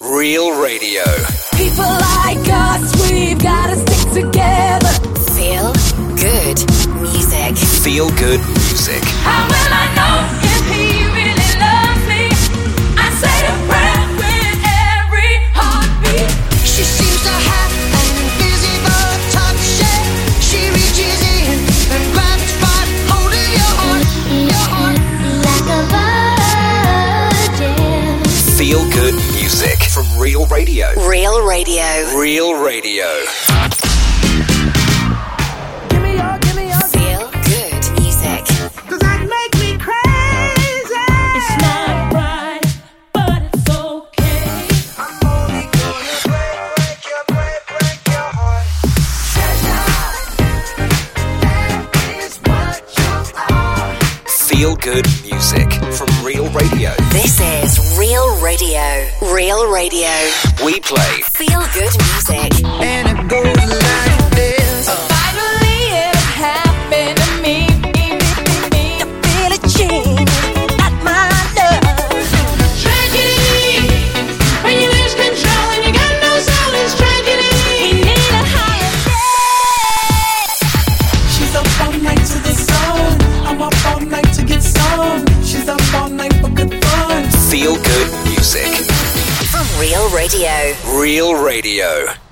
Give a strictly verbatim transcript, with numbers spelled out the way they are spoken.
Real Radio. People like us, we've gotta stick together. Feel good music. Feel good music. How will I know if he really loves me? I say a prayer with every heartbeat. She seems to have an invisible touch. Yeah. She reaches in and grabs by holding your heart, your heart like a virgin. Feel good music from Real Radio. Real Radio. Real Radio. Give me your, give me your. Feel good music. Cause that make me crazy. It's not right, but it's okay. I'm only gonna break, break your, break, break your heart. That is what you are. Feel good music from Real Radio. This is Real Radio. Real Radio. We play Feel good music. And it goes like this. Finally it happened to me. I feel a change at my love. Tragedy, when you lose control and you got no soul, it's tragedy. We need a higher depth. She's up all night to the sun. I'm up all night to get some. She's up all night for good fun. Feel good music. From Real Radio. Real Radio.